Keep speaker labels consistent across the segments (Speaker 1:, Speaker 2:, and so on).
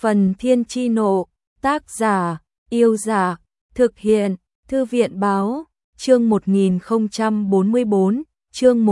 Speaker 1: Phần Thiên Chi Nộ, tác giả, Yêu Giả, thực hiện, Thư viện Báo, chương 1044, chương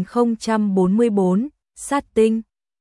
Speaker 1: 1044, sát tinh.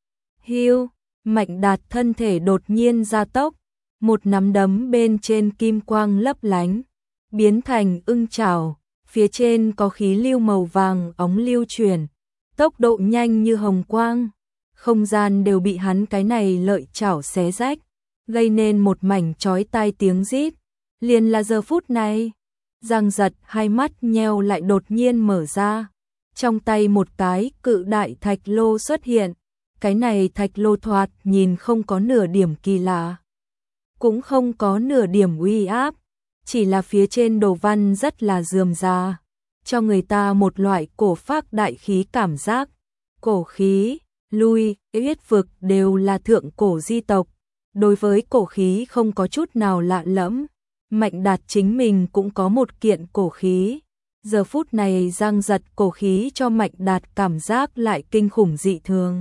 Speaker 1: Hưu, Mạnh Đạt thân thể đột nhiên gia tốc, một nắm đấm bên trên kim quang lấp lánh, biến thành ưng chảo, phía trên có khí lưu màu vàng óng lưu chuyển, tốc độ nhanh như hồng quang, không gian đều bị hắn cái này lợi chảo xé rách, gây nên một mảnh chói tai tiếng rít. Liền là giờ phút này, Giang Giật hai mắt nheo lại đột nhiên mở ra, trong tay một cái cự đại thạch lô xuất hiện, cái này thạch lô thoạt nhìn không có nửa điểm kỳ lạ, cũng không có nửa điểm uy áp, chỉ là phía trên đồ văn rất là rườm rà, cho người ta một loại cổ phác đại khí cảm giác. Cổ khí, lui, huyết vực đều là thượng cổ di tộc, đối với cổ khí không có chút nào lạ lẫm. Mạnh Đạt chính mình cũng có một kiện cổ khí, giờ phút này Giang Giật cổ khí cho Mạnh Đạt cảm giác lại kinh khủng dị thường.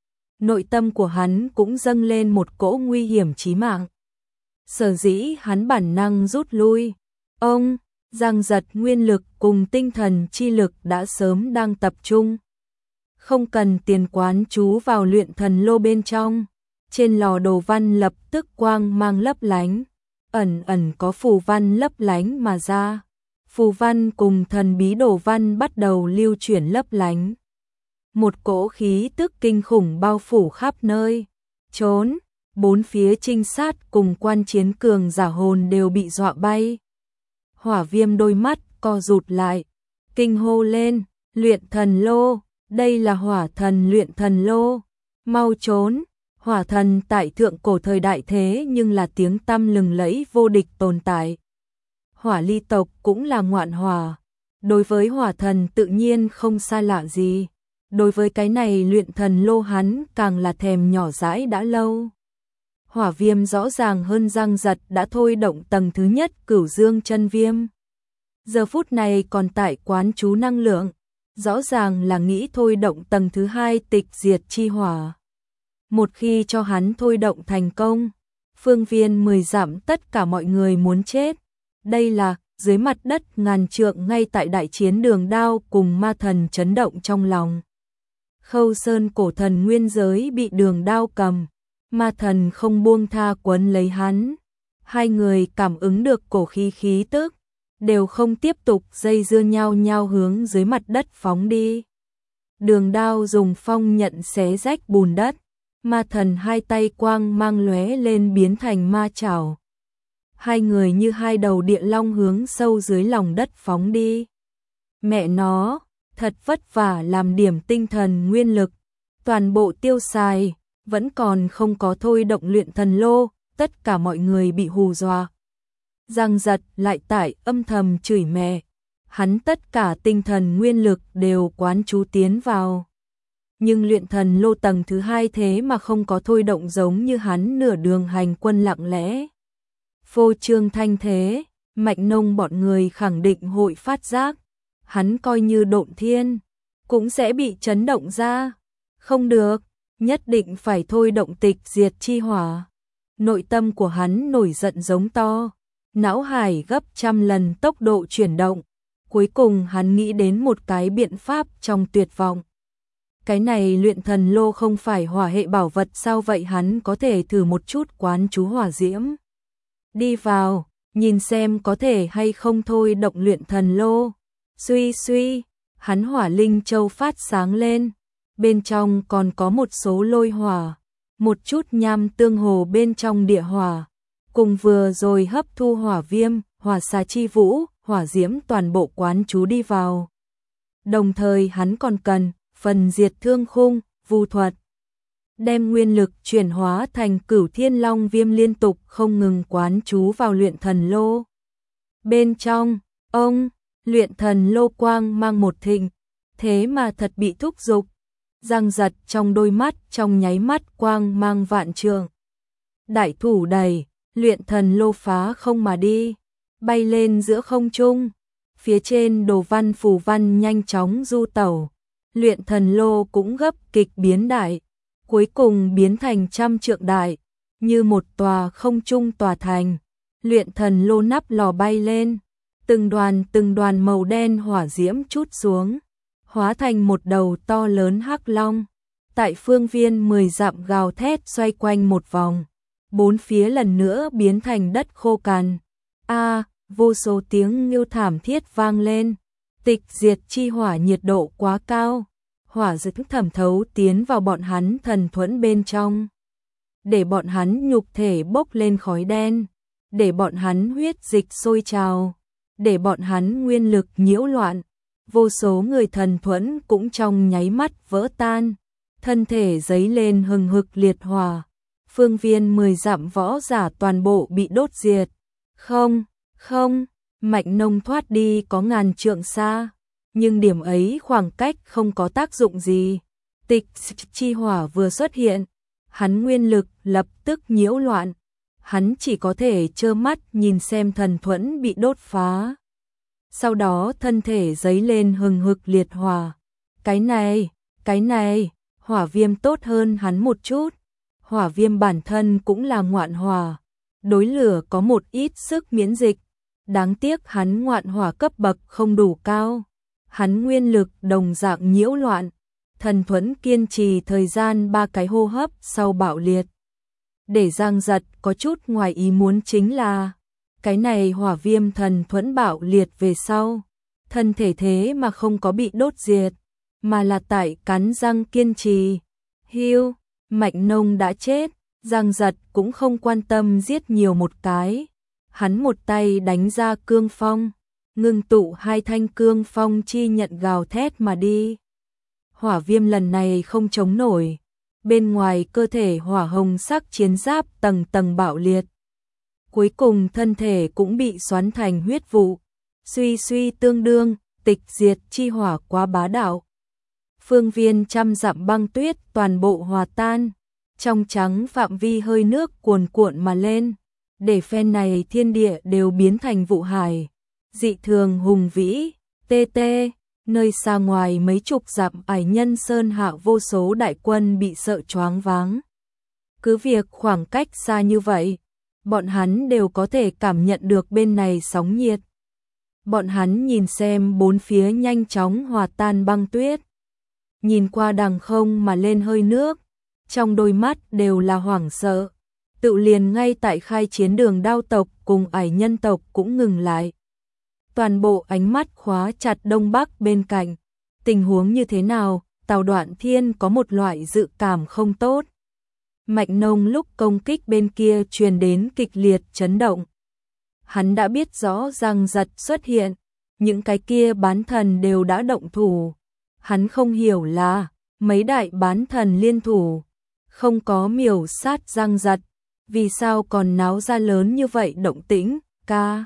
Speaker 1: Nội tâm của hắn cũng dâng lên một cỗ nguy hiểm chí mạng. Sở dĩ hắn bản năng rút lui. Ông, Giang Giật nguyên lực cùng tinh thần chi lực đã sớm đang tập trung. Không cần tiền quán chú vào luyện thần lô bên trong. Trên lò đồ văn lập tức quang mang lấp lánh. Ẩn ẩn có phù văn lấp lánh mà ra. Phù văn cùng thần bí đồ văn bắt đầu lưu chuyển lấp lánh. Một cỗ khí tức kinh khủng bao phủ khắp nơi. Trốn, bốn phía trinh sát cùng quan chiến cường giả hồn đều bị dọa bay. Hỏa Viêm đôi mắt co rụt lại, kinh hô lên, luyện thần lô, đây là hỏa thần luyện thần lô, mau trốn. Hỏa thần tại thượng cổ thời đại thế nhưng là tiếng tăm lừng lẫy vô địch tồn tại. Hỏa ly tộc cũng là ngoạn hỏa, đối với hỏa thần tự nhiên không xa lạ gì. Đối với cái này luyện thần lô hắn càng là thèm nhỏ dãi đã lâu. Hỏa Viêm rõ ràng hơn Giang Giật đã thôi động tầng thứ nhất Cửu Dương chân viêm. Giờ phút này còn tại quán chú năng lượng, rõ ràng là nghĩ thôi động tầng thứ hai Tịch Diệt chi hỏa. Một khi cho hắn thôi động thành công, phương viên 10 dặm tất cả mọi người muốn chết. Đây là dưới mặt đất ngàn trượng ngay tại đại chiến Đường Đao cùng ma thần chấn động trong lòng. Khâu Sơn cổ thần nguyên giới bị Đường Đao cầm, ma thần không buông tha quấn lấy hắn. Hai người cảm ứng được cổ khí tức, đều không tiếp tục dây dưa nhau hướng dưới mặt đất phóng đi. Đường Đao dùng phong nhận xé rách bùn đất, ma thần hai tay quang mang lóe lên biến thành ma chảo. Hai người như hai đầu địa long hướng sâu dưới lòng đất phóng đi. Mẹ nó, thật vất vả làm điểm tinh thần nguyên lực, toàn bộ tiêu xài, vẫn còn không có thôi động luyện thần lô, tất cả mọi người bị hù dọa. Giang Giật lại tại âm thầm chửi mẹ, hắn tất cả tinh thần nguyên lực đều quán chú tiến vào. Nhưng luyện thần lô tầng thứ hai thế mà không có thôi động giống như hắn nửa đường hành quân lặng lẽ. Phô trương thanh thế, Mạnh Nông bọn người khẳng định hội phát giác, hắn coi như độn thiên, cũng sẽ bị chấn động ra. Không được, nhất định phải thôi động Tịch Diệt chi hỏa. Nội tâm của hắn nổi giận giống to, não hải gấp trăm lần tốc độ chuyển động. Cuối cùng hắn nghĩ đến một cái biện pháp trong tuyệt vọng. Cái này luyện thần lô không phải hỏa hệ bảo vật sao vậy, hắn có thể thử một chút quán chú hỏa diễm. Đi vào, nhìn xem có thể hay không thôi động luyện thần lô. Suy, hắn hỏa linh châu phát sáng lên. Bên trong còn có một số lôi hỏa, một chút nham tương hồ bên trong địa hỏa. Cùng vừa rồi hấp thu hỏa viêm, hỏa xà chi vũ, hỏa diễm toàn bộ quán chú đi vào. Đồng thời hắn còn cần phần diệt thương khung, vu thuật. Đem nguyên lực chuyển hóa thành Cửu Thiên Long viêm liên tục không ngừng quán chú vào luyện thần lô. Bên trong, luyện thần lô quang mang một thịnh, thế mà thật bị thúc giục. Giang Giật trong đôi mắt trong nháy mắt quang mang vạn trượng. Đại thủ đẩy, luyện thần lô phá không mà đi, bay lên giữa không trung. Phía trên đồ văn phù văn nhanh chóng du tẩu. Luyện thần lô cũng gấp kịch biến đại, cuối cùng biến thành trăm trượng đại, như một tòa không trung tòa thành, luyện thần lô nắp lò bay lên, từng đoàn màu đen hỏa diễm trút xuống, hóa thành một đầu to lớn hắc long. Tại phương viên 10 dặm gào thét xoay quanh một vòng, bốn phía lần nữa biến thành đất khô cằn. Vô số tiếng nghêu thảm thiết vang lên. Tịch diệt chi hỏa nhiệt độ quá cao, hỏa diễm thẩm thấu tiến vào bọn hắn thần thuẫn bên trong, để bọn hắn nhục thể bốc lên khói đen, để bọn hắn huyết dịch sôi trào, để bọn hắn nguyên lực nhiễu loạn. Vô số người thần thuẫn cũng trong nháy mắt vỡ tan, thân thể giấy lên hừng hực liệt hỏa. Phương viên 10 dặm võ giả toàn bộ bị đốt diệt. Không, Mạnh Nông thoát đi có ngàn trượng xa, nhưng điểm ấy khoảng cách không có tác dụng gì. Tịch chi hỏa vừa xuất hiện, hắn nguyên lực lập tức nhiễu loạn, hắn chỉ có thể trơ mắt nhìn xem thần thuẫn bị đốt phá. Sau đó thân thể giấy lên hừng hực liệt hỏa. Cái này, hỏa viêm tốt hơn hắn một chút. Hỏa viêm bản thân cũng là ngoạn hỏa, đối lửa có một ít sức miễn dịch. Đáng tiếc hắn ngoạn hỏa cấp bậc không đủ cao, hắn nguyên lực đồng dạng nhiễu loạn, thần thuẫn kiên trì thời gian 3 cái hô hấp sau bạo liệt. Để Giang Giật có chút ngoài ý muốn chính là, cái này hỏa viêm thần thuẫn bạo liệt về sau, thân thể thế mà không có bị đốt diệt, mà là tại cắn răng kiên trì. Hưu, Mạnh Nông đã chết, Giang Giật cũng không quan tâm giết nhiều một cái. Hắn một tay đánh ra cương phong, ngưng tụ 2 thanh cương phong chi nhận gào thét mà đi. Hỏa viêm lần này không chống nổi, bên ngoài cơ thể hỏa hồng sắc chiến giáp tầng tầng bạo liệt. Cuối cùng thân thể cũng bị xoắn thành huyết vụ, suy tương đương, tịch diệt chi hỏa quá bá đạo. Phương viên trăm dặm băng tuyết toàn bộ hòa tan, trong trắng phạm vi hơi nước cuồn cuộn mà lên. Để phen này thiên địa đều biến thành vụ hải, dị thường hùng vĩ, nơi xa ngoài mấy chục dặm Ải Nhân Sơn hạ vô số đại quân bị sợ choáng váng. Cứ việc khoảng cách xa như vậy, bọn hắn đều có thể cảm nhận được bên này sóng nhiệt. Bọn hắn nhìn xem bốn phía nhanh chóng hòa tan băng tuyết, nhìn qua đằng không mà lên hơi nước, trong đôi mắt đều là hoảng sợ. Tự liền ngay tại khai chiến đường Đao tộc cùng Ải Nhân tộc cũng ngừng lại. Toàn bộ ánh mắt khóa chặt Đông Bắc bên cạnh. Tình huống như thế nào? Tào Đoạn Thiên có một loại dự cảm không tốt. Mạnh Nông lúc công kích bên kia truyền đến kịch liệt chấn động. Hắn đã biết rõ Giang Giật xuất hiện, những cái kia bán thần đều đã động thủ. Hắn không hiểu là mấy đại bán thần liên thủ, không có miểu sát Giang Giật. Vì sao còn náo ra lớn như vậy động tĩnh, ca?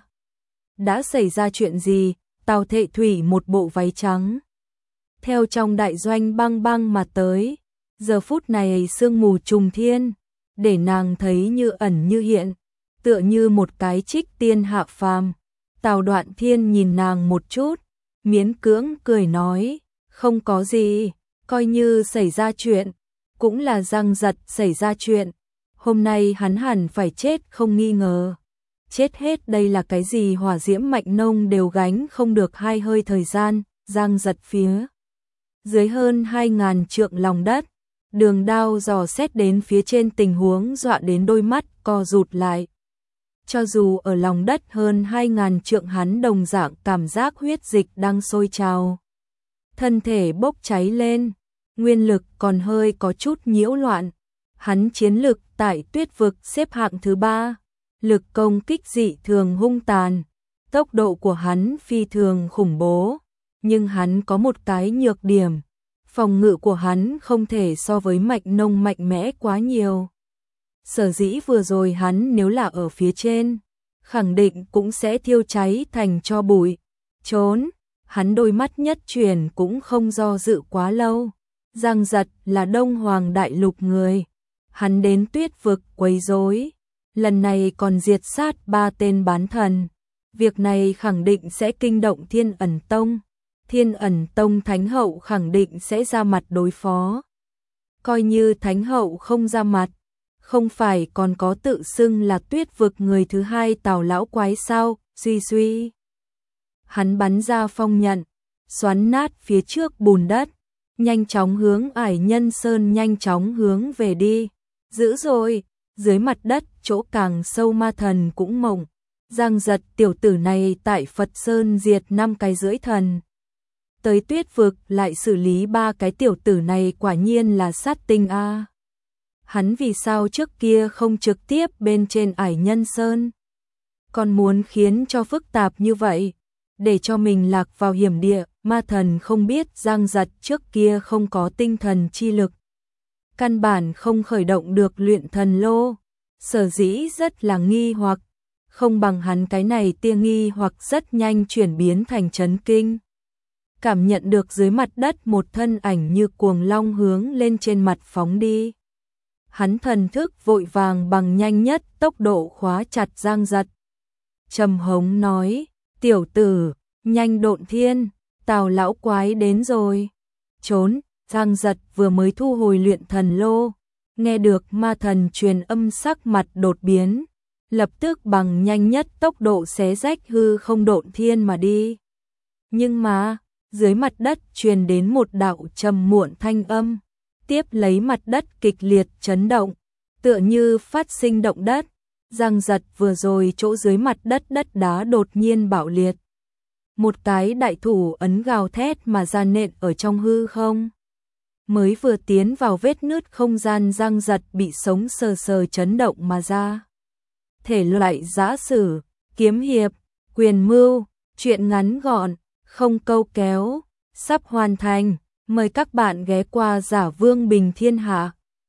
Speaker 1: Đã xảy ra chuyện gì? Tào Thệ Thủy một bộ váy trắng, theo trong đại doanh băng băng mà tới. Giờ phút này sương mù trùng thiên, để nàng thấy như ẩn như hiện, tựa như một cái trích tiên hạ phàm. Tào Đoạn Thiên nhìn nàng một chút, miễn cưỡng cười nói, không có gì, coi như xảy ra chuyện, cũng là Giang Giật xảy ra chuyện. Hôm nay hắn hẳn phải chết không nghi ngờ. Chết hết đây là cái gì? Hỏa diễm Mạnh Nông đều gánh không được 2 hơi thời gian. Giang Giật phía dưới hơn 2.000 trượng lòng đất, Đường Đao dò xét đến phía trên tình huống dọa đến đôi mắt co rụt lại. Cho dù ở lòng đất hơn 2.000 trượng hắn đồng dạng cảm giác huyết dịch đang sôi trào, thân thể bốc cháy lên, nguyên lực còn hơi có chút nhiễu loạn. Hắn chiến lực tại Tuyết vực xếp hạng thứ 3, lực công kích dị thường hung tàn, tốc độ của hắn phi thường khủng bố, nhưng hắn có một cái nhược điểm, phòng ngự của hắn không thể so với Mạnh Nông mạnh mẽ quá nhiều. Sở dĩ vừa rồi hắn nếu là ở phía trên, khẳng định cũng sẽ thiêu cháy thành tro bụi. Trốn, hắn đôi mắt nhất chuyển cũng không do dự quá lâu. Giang Giật là Đông Hoàng Đại Lục người. Hắn đến Tuyết vực quấy rối, lần này còn diệt sát 3 tên bán thần. Việc này khẳng định sẽ kinh động Thiên Ẩn Tông. Thiên Ẩn Tông Thánh Hậu khẳng định sẽ ra mặt đối phó. Coi như Thánh Hậu không ra mặt, không phải còn có tự xưng là Tuyết vực người thứ hai Tào lão quái sao? Suy suy. Hắn bắn ra phong nhận, xoắn nát phía trước bùn đất, nhanh chóng hướng Ải Nhân Sơn nhanh chóng hướng về đi. Dữ rồi, dưới mặt đất chỗ càng sâu ma thần cũng mộng. Giang Giật tiểu tử này tại Phật Sơn diệt 5 cái rưỡi thần. Tới Tuyết vực lại xử lý 3 cái tiểu tử này, quả nhiên là sát tinh a. Hắn vì sao trước kia không trực tiếp bên trên Ải Nhân Sơn? Còn muốn khiến cho phức tạp như vậy, để cho mình lạc vào hiểm địa. Ma thần không biết Giang Giật trước kia không có tinh thần chi lực, căn bản không khởi động được luyện thần lô, sở dĩ rất là nghi hoặc, không bằng hắn cái này tia nghi hoặc rất nhanh chuyển biến thành chấn kinh. Cảm nhận được dưới mặt đất một thân ảnh như cuồng long hướng lên trên mặt phóng đi. Hắn thần thức vội vàng bằng nhanh nhất tốc độ khóa chặt Giang Giật. Trầm hống nói, tiểu tử, nhanh độn thiên, Tào lão quái đến rồi. Trốn, Giang Giật vừa mới thu hồi luyện thần lô, nghe được ma thần truyền âm sắc mặt đột biến, lập tức bằng nhanh nhất tốc độ xé rách hư không độn thiên mà đi. Nhưng mà, dưới mặt đất truyền đến một đạo trầm muộn thanh âm, tiếp lấy mặt đất kịch liệt chấn động, tựa như phát sinh động đất. Giang Giật vừa rồi chỗ dưới mặt đất đất đá đột nhiên bạo liệt. Một cái đại thủ ấn gào thét mà ra nện ở trong hư không. Mới vừa tiến vào vết nứt không gian, Giang Giật bị sống sờ sờ chấn động mà ra. Thể loại giã sử, kiếm hiệp, quyền mưu, truyện ngắn gọn, không câu kéo, sắp hoàn thành. Mời các bạn ghé qua Giả Vương Bình Thiên Hạ.